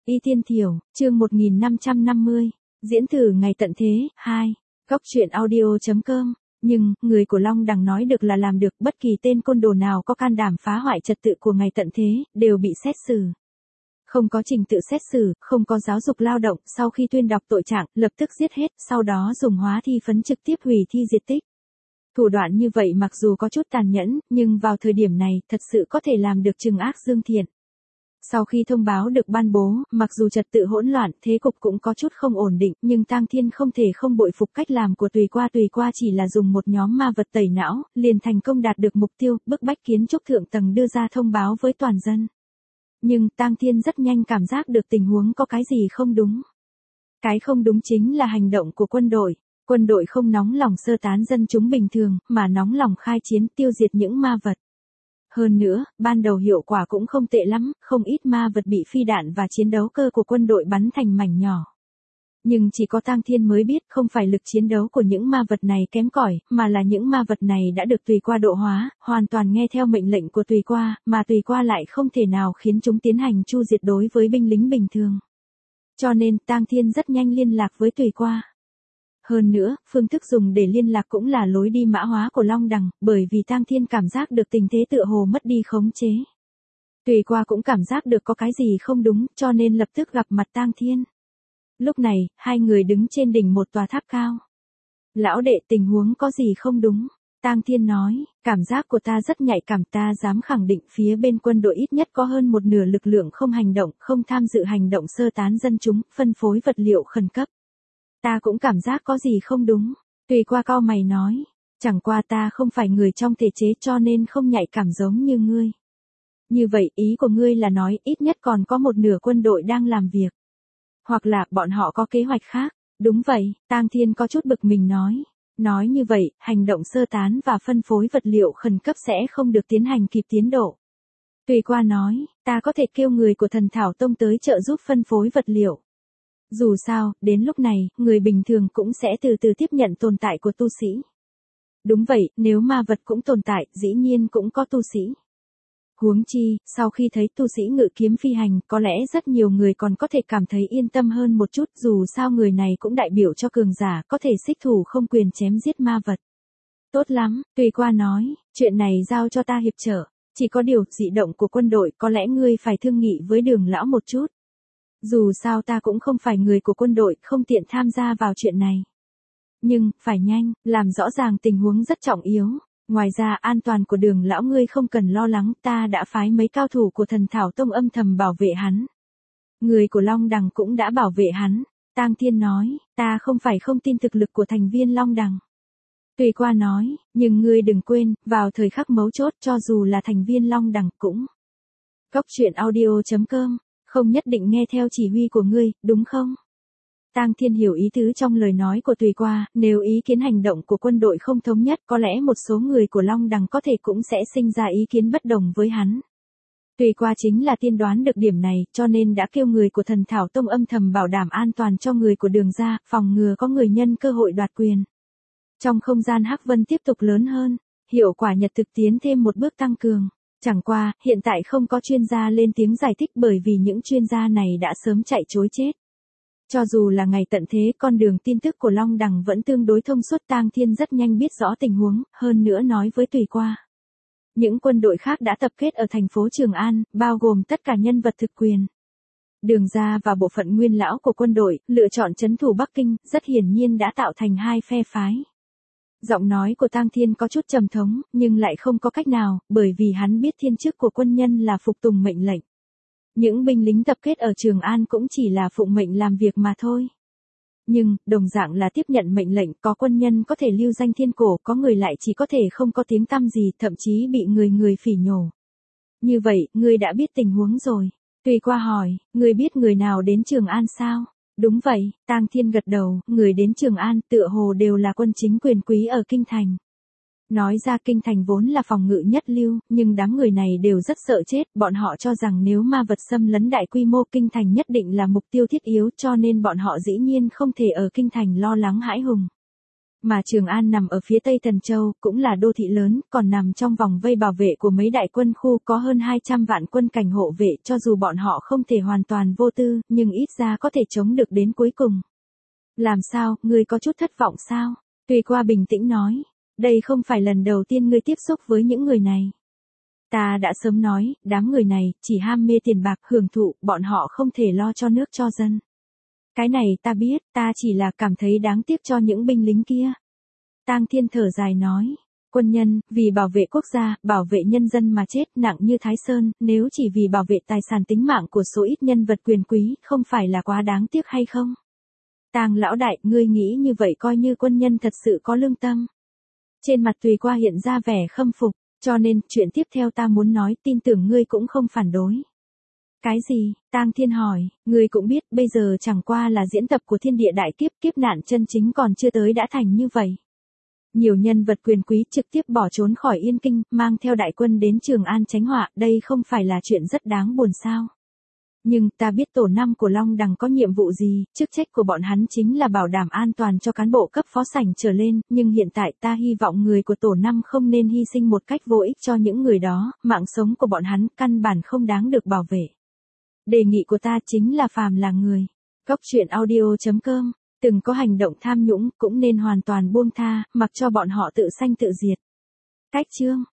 Y Tiên Thiểu, chương 1550, diễn thử ngày tận thế, 2, góc truyện audio.com. Nhưng, người của Long Đằng nói được là làm được, bất kỳ tên côn đồ nào có can đảm phá hoại trật tự của ngày tận thế, đều bị xét xử. Không có trình tự xét xử, không có giáo dục lao động, sau khi tuyên đọc tội trạng, lập tức giết hết, sau đó dùng hóa thi phấn trực tiếp hủy thi diệt tích. Thủ đoạn như vậy mặc dù có chút tàn nhẫn, nhưng vào thời điểm này, thật sự có thể làm được trừng ác dương thiện. Sau khi thông báo được ban bố, mặc dù trật tự hỗn loạn, thế cục cũng có chút không ổn định, nhưng Tang Thiên không thể không bội phục cách làm của Tùy Qua chỉ là dùng một nhóm ma vật tẩy não, liền thành công đạt được mục tiêu, bức bách kiến trúc thượng tầng đưa ra thông báo với toàn dân. Nhưng Tang Thiên rất nhanh cảm giác được tình huống có cái gì không đúng. Cái không đúng chính là hành động của quân đội. Quân đội không nóng lòng sơ tán dân chúng bình thường, mà nóng lòng khai chiến tiêu diệt những ma vật. Hơn nữa, ban đầu hiệu quả cũng không tệ lắm, không ít ma vật bị phi đạn và chiến đấu cơ của quân đội bắn thành mảnh nhỏ. Nhưng chỉ có Tang Thiên mới biết không phải lực chiến đấu của những ma vật này kém cỏi, mà là những ma vật này đã được Tùy Qua độ hóa, hoàn toàn nghe theo mệnh lệnh của Tùy Qua, mà Tùy Qua lại không thể nào khiến chúng tiến hành chu diệt đối với binh lính bình thường. Cho nên Tang Thiên rất nhanh liên lạc với Tùy Qua. Hơn nữa, phương thức dùng để liên lạc cũng là lối đi mã hóa của Long Đằng, bởi vì Tang Thiên cảm giác được tình thế tựa hồ mất đi khống chế. Tùy Qua cũng cảm giác được có cái gì không đúng, cho nên lập tức gặp mặt Tang Thiên. Lúc này, hai người đứng trên đỉnh một tòa tháp cao. Lão đệ, tình huống có gì không đúng? Tang Thiên nói, cảm giác của ta rất nhạy cảm, ta dám khẳng định phía bên quân đội ít nhất có hơn một nửa lực lượng không hành động, không tham dự hành động sơ tán dân chúng, phân phối vật liệu khẩn cấp. Ta cũng cảm giác có gì không đúng. Tùy Qua cau mày nói, chẳng qua ta không phải người trong thể chế cho nên không nhạy cảm giống như ngươi. Như vậy, ý của ngươi là nói ít nhất còn có một nửa quân đội đang làm việc. Hoặc là bọn họ có kế hoạch khác. Đúng vậy, Tang Thiên có chút bực mình nói. Nói như vậy, hành động sơ tán và phân phối vật liệu khẩn cấp sẽ không được tiến hành kịp tiến độ. Tùy Qua nói, ta có thể kêu người của Thần Thảo Tông tới trợ giúp phân phối vật liệu. Dù sao, đến lúc này, người bình thường cũng sẽ từ từ tiếp nhận tồn tại của tu sĩ. Đúng vậy, nếu ma vật cũng tồn tại, dĩ nhiên cũng có tu sĩ. Huống chi, sau khi thấy tu sĩ ngự kiếm phi hành, có lẽ rất nhiều người còn có thể cảm thấy yên tâm hơn một chút, dù sao người này cũng đại biểu cho cường giả, có thể xích thủ không quyền chém giết ma vật. Tốt lắm, Tùy Qua nói, chuyện này giao cho ta hiệp trợ, chỉ có điều, dị động của quân đội, có lẽ ngươi phải thương nghị với Đường lão một chút. Dù sao ta cũng không phải người của quân đội, không tiện tham gia vào chuyện này. Nhưng, phải nhanh, làm rõ ràng tình huống rất trọng yếu. Ngoài ra, an toàn của Đường lão ngươi không cần lo lắng, ta đã phái mấy cao thủ của Thần Thảo Tông âm thầm bảo vệ hắn. Người của Long Đằng cũng đã bảo vệ hắn. Tang Thiên nói, ta không phải không tin thực lực của thành viên Long Đằng. Tùy Qua nói, nhưng ngươi đừng quên, vào thời khắc mấu chốt cho dù là thành viên Long Đằng cũng. Góc truyện audio.com. Không nhất định nghe theo chỉ huy của ngươi, đúng không? Tang Thiên hiểu ý tứ trong lời nói của Tùy Qua, nếu ý kiến hành động của quân đội không thống nhất, có lẽ một số người của Long Đằng có thể cũng sẽ sinh ra ý kiến bất đồng với hắn. Tùy Qua chính là tiên đoán được điểm này, cho nên đã kêu người của Thần Thảo Tông âm thầm bảo đảm an toàn cho người của Đường gia, phòng ngừa có người nhân cơ hội đoạt quyền. Trong không gian Hắc Vân tiếp tục lớn hơn, hiệu quả nhật thực tiến thêm một bước tăng cường. Chẳng qua, hiện tại không có chuyên gia lên tiếng giải thích bởi vì những chuyên gia này đã sớm chạy trối chết. Cho dù là ngày tận thế, con đường tin tức của Long Đằng vẫn tương đối thông suốt. Tang Thiên rất nhanh biết rõ tình huống, hơn nữa nói với Tùy Qua. Những quân đội khác đã tập kết ở thành phố Trường An, bao gồm tất cả nhân vật thực quyền. Đường gia và bộ phận nguyên lão của quân đội, lựa chọn trấn thủ Bắc Kinh, rất hiển nhiên đã tạo thành hai phe phái. Giọng nói của Tang Thiên có chút trầm thống, nhưng lại không có cách nào, bởi vì hắn biết thiên chức của quân nhân là phục tùng mệnh lệnh. Những binh lính tập kết ở Trường An cũng chỉ là phụng mệnh làm việc mà thôi. Nhưng, đồng dạng là tiếp nhận mệnh lệnh, có quân nhân có thể lưu danh thiên cổ, có người lại chỉ có thể không có tiếng tăm gì, thậm chí bị người phỉ nhổ. Như vậy, ngươi đã biết tình huống rồi. Tùy Qua hỏi, ngươi biết người nào đến Trường An sao? Đúng vậy, Tang Thiên gật đầu, người đến Trường An tựa hồ đều là quân chính quyền quý ở Kinh Thành. Nói ra Kinh Thành vốn là phòng ngự nhất lưu, nhưng đám người này đều rất sợ chết, bọn họ cho rằng nếu ma vật xâm lấn đại quy mô Kinh Thành nhất định là mục tiêu thiết yếu cho nên bọn họ dĩ nhiên không thể ở Kinh Thành lo lắng hãi hùng. Mà Trường An nằm ở phía tây Thần Châu, cũng là đô thị lớn, còn nằm trong vòng vây bảo vệ của mấy đại quân khu có hơn 200 vạn quân cảnh hộ vệ, cho dù bọn họ không thể hoàn toàn vô tư, nhưng ít ra có thể chống được đến cuối cùng. Làm sao, ngươi có chút thất vọng sao? Tùy Qua bình tĩnh nói, đây không phải lần đầu tiên ngươi tiếp xúc với những người này. Ta đã sớm nói, đám người này, chỉ ham mê tiền bạc hưởng thụ, bọn họ không thể lo cho nước cho dân. Cái này ta biết, ta chỉ là cảm thấy đáng tiếc cho những binh lính kia. Tang Thiên thở dài nói, quân nhân, vì bảo vệ quốc gia, bảo vệ nhân dân mà chết nặng như Thái Sơn, nếu chỉ vì bảo vệ tài sản tính mạng của số ít nhân vật quyền quý, không phải là quá đáng tiếc hay không? Tang lão đại, ngươi nghĩ như vậy coi như quân nhân thật sự có lương tâm. Trên mặt Tùy Qua hiện ra vẻ khâm phục, cho nên, chuyện tiếp theo ta muốn nói, tin tưởng ngươi cũng không phản đối. Cái gì? Tang Thiên hỏi, ngươi cũng biết, bây giờ chẳng qua là diễn tập của thiên địa đại kiếp, kiếp nạn chân chính còn chưa tới đã thành như vậy. Nhiều nhân vật quyền quý trực tiếp bỏ trốn khỏi Yên Kinh, mang theo đại quân đến Trường An tránh họa, đây không phải là chuyện rất đáng buồn sao? Nhưng ta biết tổ 5 của Long Đằng có nhiệm vụ gì, chức trách của bọn hắn chính là bảo đảm an toàn cho cán bộ cấp phó sảnh trở lên, nhưng hiện tại ta hy vọng người của tổ 5 không nên hy sinh một cách vô ích cho những người đó, mạng sống của bọn hắn căn bản không đáng được bảo vệ. Đề nghị của ta chính là phàm là người. Cóc truyện audio.com, từng có hành động tham nhũng cũng nên hoàn toàn buông tha, mặc cho bọn họ tự sanh tự diệt. Cách chương